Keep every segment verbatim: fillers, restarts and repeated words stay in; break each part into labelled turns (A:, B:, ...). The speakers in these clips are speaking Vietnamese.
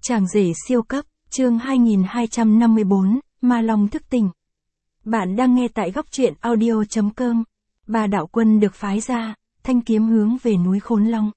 A: Chàng rể siêu cấp, chương hai nghìn hai trăm năm mươi bốn, Ma Long thức tỉnh. Bạn đang nghe tại góc truyện audio chấm com. Ba đạo quân được phái ra, thanh kiếm hướng về núi Khốn Long.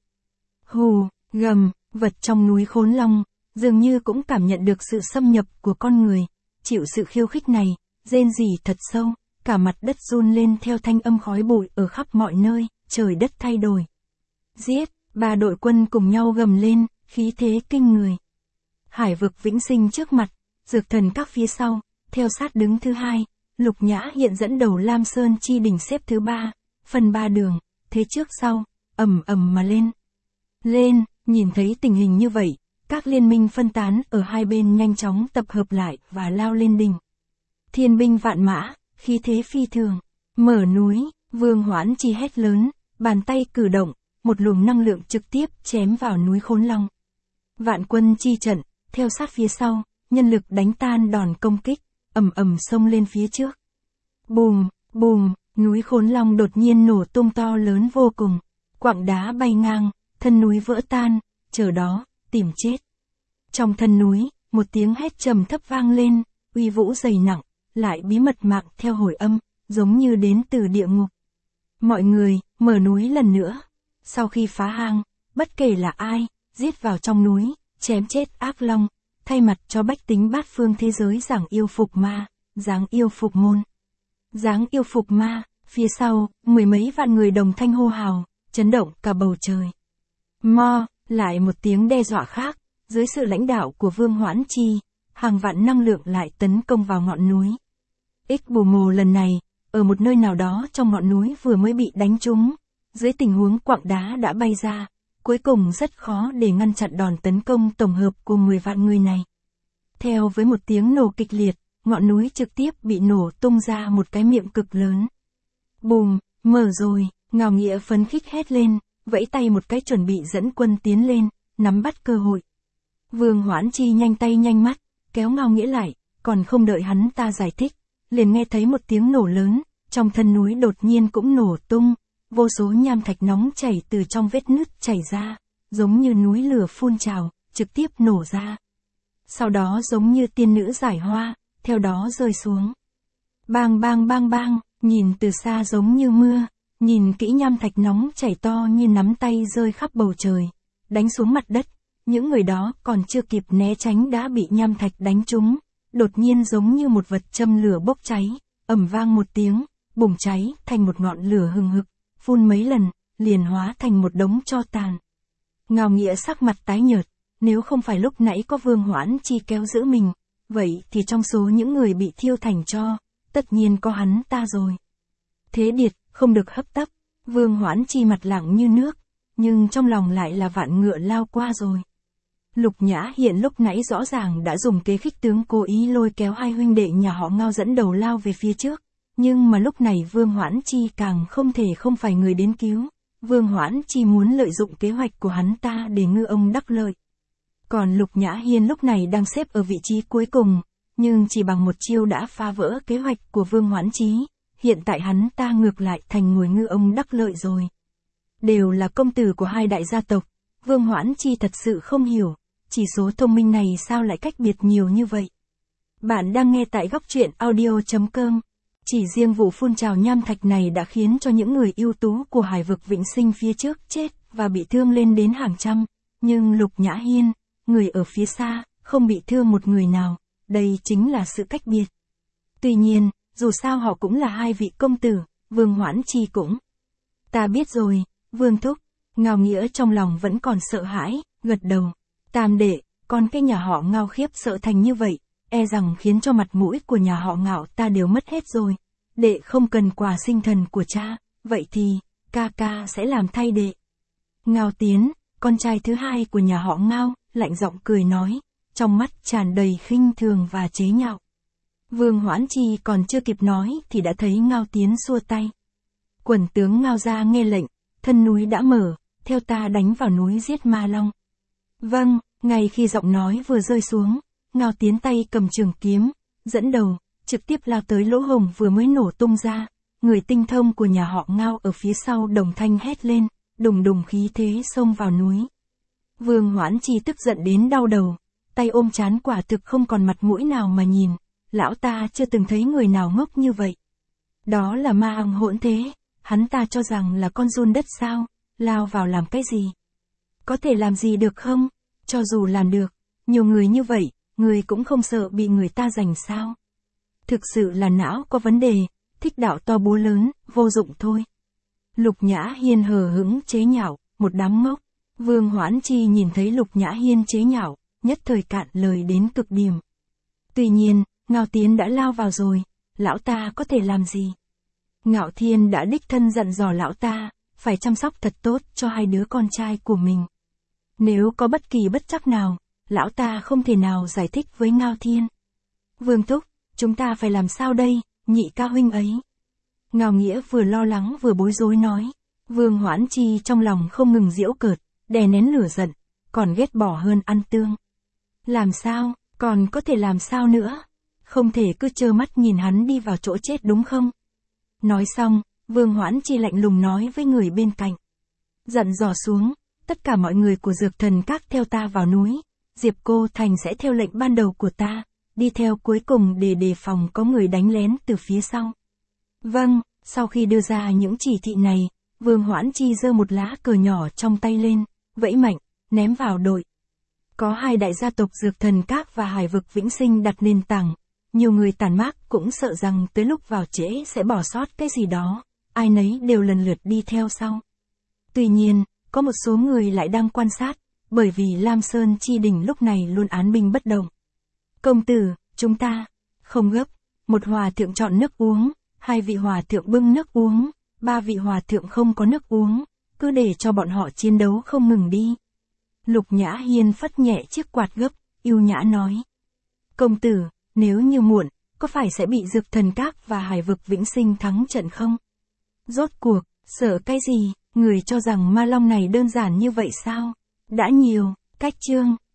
A: Hù, gầm, vật trong núi Khốn Long, dường như cũng cảm nhận được sự xâm nhập của con người, chịu sự khiêu khích này, rên rỉ thật sâu, cả mặt đất run lên theo thanh âm khói bụi ở khắp mọi nơi, trời đất thay đổi. Giết, ba đội quân cùng nhau gầm lên, khí thế kinh người. Hải vực vĩnh sinh trước mặt, dược thần các phía sau, theo sát đứng thứ hai, Lục Nhã hiện dẫn đầu Lam Sơn chi đỉnh xếp thứ ba, phân ba đường, thế trước sau, ầm ầm mà lên. Lên, nhìn thấy tình hình như vậy, các liên minh phân tán ở hai bên nhanh chóng tập hợp lại và lao lên đỉnh. Thiên binh vạn mã, khí thế phi thường, mở núi, Vương Hoãn Chi hét lớn, bàn tay cử động, một luồng năng lượng trực tiếp chém vào núi Khốn Long. Vạn quân chi trận, theo sát phía sau, nhân lực đánh tan đòn công kích, ầm ầm xông lên phía trước. Bùm, bùm, núi Khốn Long đột nhiên nổ tung to lớn vô cùng, quặng đá bay ngang, thân núi vỡ tan, chờ đó, tìm chết. Trong thân núi, một tiếng hét trầm thấp vang lên, uy vũ dày nặng, lại bí mật mạng theo hồi âm, giống như đến từ địa ngục. Mọi người, mở núi lần nữa. Sau khi phá hang, bất kể là ai, giết vào trong núi, chém chết ác long, thay mặt cho bách tính bát phương thế giới giảng yêu phục ma, giáng yêu phục môn. Giáng yêu phục ma, phía sau, mười mấy vạn người đồng thanh hô hào, chấn động cả bầu trời. Mo, lại một tiếng đe dọa khác, dưới sự lãnh đạo của Vương Hoãn Chi, hàng vạn năng lượng lại tấn công vào ngọn núi. Ích bù mồ lần này, ở một nơi nào đó trong ngọn núi vừa mới bị đánh trúng, dưới tình huống quặng đá đã bay ra, cuối cùng rất khó để ngăn chặn đòn tấn công tổng hợp của mười vạn người này. Theo với một tiếng nổ kịch liệt, ngọn núi trực tiếp bị nổ tung ra một cái miệng cực lớn. Bùm, mở rồi, Ngao Nghĩa phấn khích hét lên, vẫy tay một cái chuẩn bị dẫn quân tiến lên, nắm bắt cơ hội. Vương Hoãn Chi nhanh tay nhanh mắt, kéo Ngao Nghĩa lại, còn không đợi hắn ta giải thích, liền nghe thấy một tiếng nổ lớn, trong thân núi đột nhiên cũng nổ tung, vô số nham thạch nóng chảy từ trong vết nứt chảy ra, giống như núi lửa phun trào, trực tiếp nổ ra. Sau đó giống như tiên nữ giải hoa, theo đó rơi xuống. Bang bang bang bang, nhìn từ xa giống như mưa, nhìn kỹ nham thạch nóng chảy to như nắm tay rơi khắp bầu trời, đánh xuống mặt đất, những người đó còn chưa kịp né tránh đã bị nham thạch đánh trúng, đột nhiên giống như một vật châm lửa bốc cháy, ầm vang một tiếng, bùng cháy thành một ngọn lửa hừng hực, phun mấy lần, liền hóa thành một đống tro tàn. Ngao Nghĩa sắc mặt tái nhợt, nếu không phải lúc nãy có Vương Hoãn Chi kéo giữ mình, vậy thì trong số những người bị thiêu thành tro, tất nhiên có hắn ta rồi. Thế điệt, không được hấp tấp, Vương Hoãn Chi mặt lặng như nước, nhưng trong lòng lại là vạn ngựa lao qua rồi. Lục Nhã hiện lúc nãy rõ ràng đã dùng kế khích tướng cố ý lôi kéo hai huynh đệ nhà họ Ngao dẫn đầu lao về phía trước, nhưng mà lúc này Vương Hoãn Chi càng không thể không phải người đến cứu. Vương Hoãn Chi muốn lợi dụng kế hoạch của hắn ta để ngư ông đắc lợi. Còn Lục Nhã Hiên lúc này đang xếp ở vị trí cuối cùng, nhưng chỉ bằng một chiêu đã phá vỡ kế hoạch của Vương Hoãn Chi, hiện tại hắn ta ngược lại thành ngồi ngư ông đắc lợi rồi. Đều là công tử của hai đại gia tộc, Vương Hoãn Chi thật sự không hiểu, chỉ số thông minh này sao lại cách biệt nhiều như vậy. Bạn đang nghe tại góc truyện audio chấm com. Chỉ riêng vụ phun trào nham thạch này đã khiến cho những người ưu tú của hải vực vĩnh sinh phía trước chết và bị thương lên đến hàng trăm, nhưng Lục Nhã Hiên, người ở phía xa, không bị thương một người nào, đây chính là sự cách biệt. Tuy nhiên, dù sao họ cũng là hai vị công tử, Vương Hoãn Chi cũng. Ta biết rồi, Vương Thúc, Ngao Nghĩa trong lòng vẫn còn sợ hãi, gật đầu. Tam đệ, con cái nhà họ Ngao khiếp sợ thành như vậy, e rằng khiến cho mặt mũi của nhà họ Ngạo ta đều mất hết rồi. Đệ không cần quà sinh thần của cha, vậy thì, ca ca sẽ làm thay đệ. Ngao Tiến, con trai thứ hai của nhà họ Ngao, lạnh giọng cười nói, trong mắt tràn đầy khinh thường và chế nhạo. Vương Hoãn Chi còn chưa kịp nói thì đã thấy Ngao Tiến xua tay. Quần tướng Ngao gia nghe lệnh, thân núi đã mở, theo ta đánh vào núi giết ma long. Vâng, ngay khi giọng nói vừa rơi xuống, Ngao Tiến tay cầm trường kiếm, dẫn đầu, trực tiếp lao tới lỗ hổng vừa mới nổ tung ra, người tinh thông của nhà họ Ngao ở phía sau đồng thanh hét lên, đùng đùng khí thế xông vào núi. Vương Hoãn Chi tức giận đến đau đầu, tay ôm trán quả thực không còn mặt mũi nào mà nhìn, lão ta chưa từng thấy người nào ngốc như vậy. Đó là ma ong hỗn thế, hắn ta cho rằng là con giun đất sao, lao vào làm cái gì? Có thể làm gì được không? Cho dù làm được, nhiều người như vậy, người cũng không sợ bị người ta giành sao? Thực sự là não có vấn đề, thích đạo to búa lớn, vô dụng thôi. Lục Nhã Hiên hờ hững chế nhạo, một đám ngốc. Vương Hoãn Chi nhìn thấy Lục Nhã Hiên chế nhạo, nhất thời cạn lời đến cực điểm. Tuy nhiên, Ngao Tiến đã lao vào rồi, lão ta có thể làm gì? Ngạo Thiên đã đích thân dặn dò lão ta, phải chăm sóc thật tốt cho hai đứa con trai của mình. Nếu có bất kỳ bất trắc nào, lão ta không thể nào giải thích với Ngao Thiên. Vương Thúc, chúng ta phải làm sao đây, nhị ca huynh ấy? Ngao Nghĩa vừa lo lắng vừa bối rối nói. Vương Hoãn Chi trong lòng không ngừng giễu cợt, đè nén lửa giận, còn ghét bỏ hơn ăn tương. Làm sao, còn có thể làm sao nữa? Không thể cứ trơ mắt nhìn hắn đi vào chỗ chết đúng không? Nói xong, Vương Hoãn Chi lạnh lùng nói với người bên cạnh. Dặn dò xuống, tất cả mọi người của Dược Thần Các theo ta vào núi, Diệp Cô Thành sẽ theo lệnh ban đầu của ta, đi theo cuối cùng để đề phòng có người đánh lén từ phía sau. Vâng, sau khi đưa ra những chỉ thị này, Vương Hoãn Chi giơ một lá cờ nhỏ trong tay lên, vẫy mạnh, ném vào đội. Có hai đại gia tộc Dược Thần Các và Hải Vực Vĩnh Sinh đặt nền tảng, nhiều người tàn mác cũng sợ rằng tới lúc vào trễ sẽ bỏ sót cái gì đó, ai nấy đều lần lượt đi theo sau. Tuy nhiên, có một số người lại đang quan sát, bởi vì Lam Sơn Chi Đỉnh lúc này luôn án binh bất động. Công tử, chúng ta, không gấp, một hòa thượng chọn nước uống, hai vị hòa thượng bưng nước uống, ba vị hòa thượng không có nước uống, cứ để cho bọn họ chiến đấu không ngừng đi. Lục Nhã Hiên phất nhẹ chiếc quạt gấp, yêu nhã nói. Công tử, nếu như muộn, có phải sẽ bị Dược Thần Các và Hải Vực Vĩnh Sinh thắng trận không? Rốt cuộc, sợ cái gì, người cho rằng ma long này đơn giản như vậy sao? Đã nhiều, cách chương.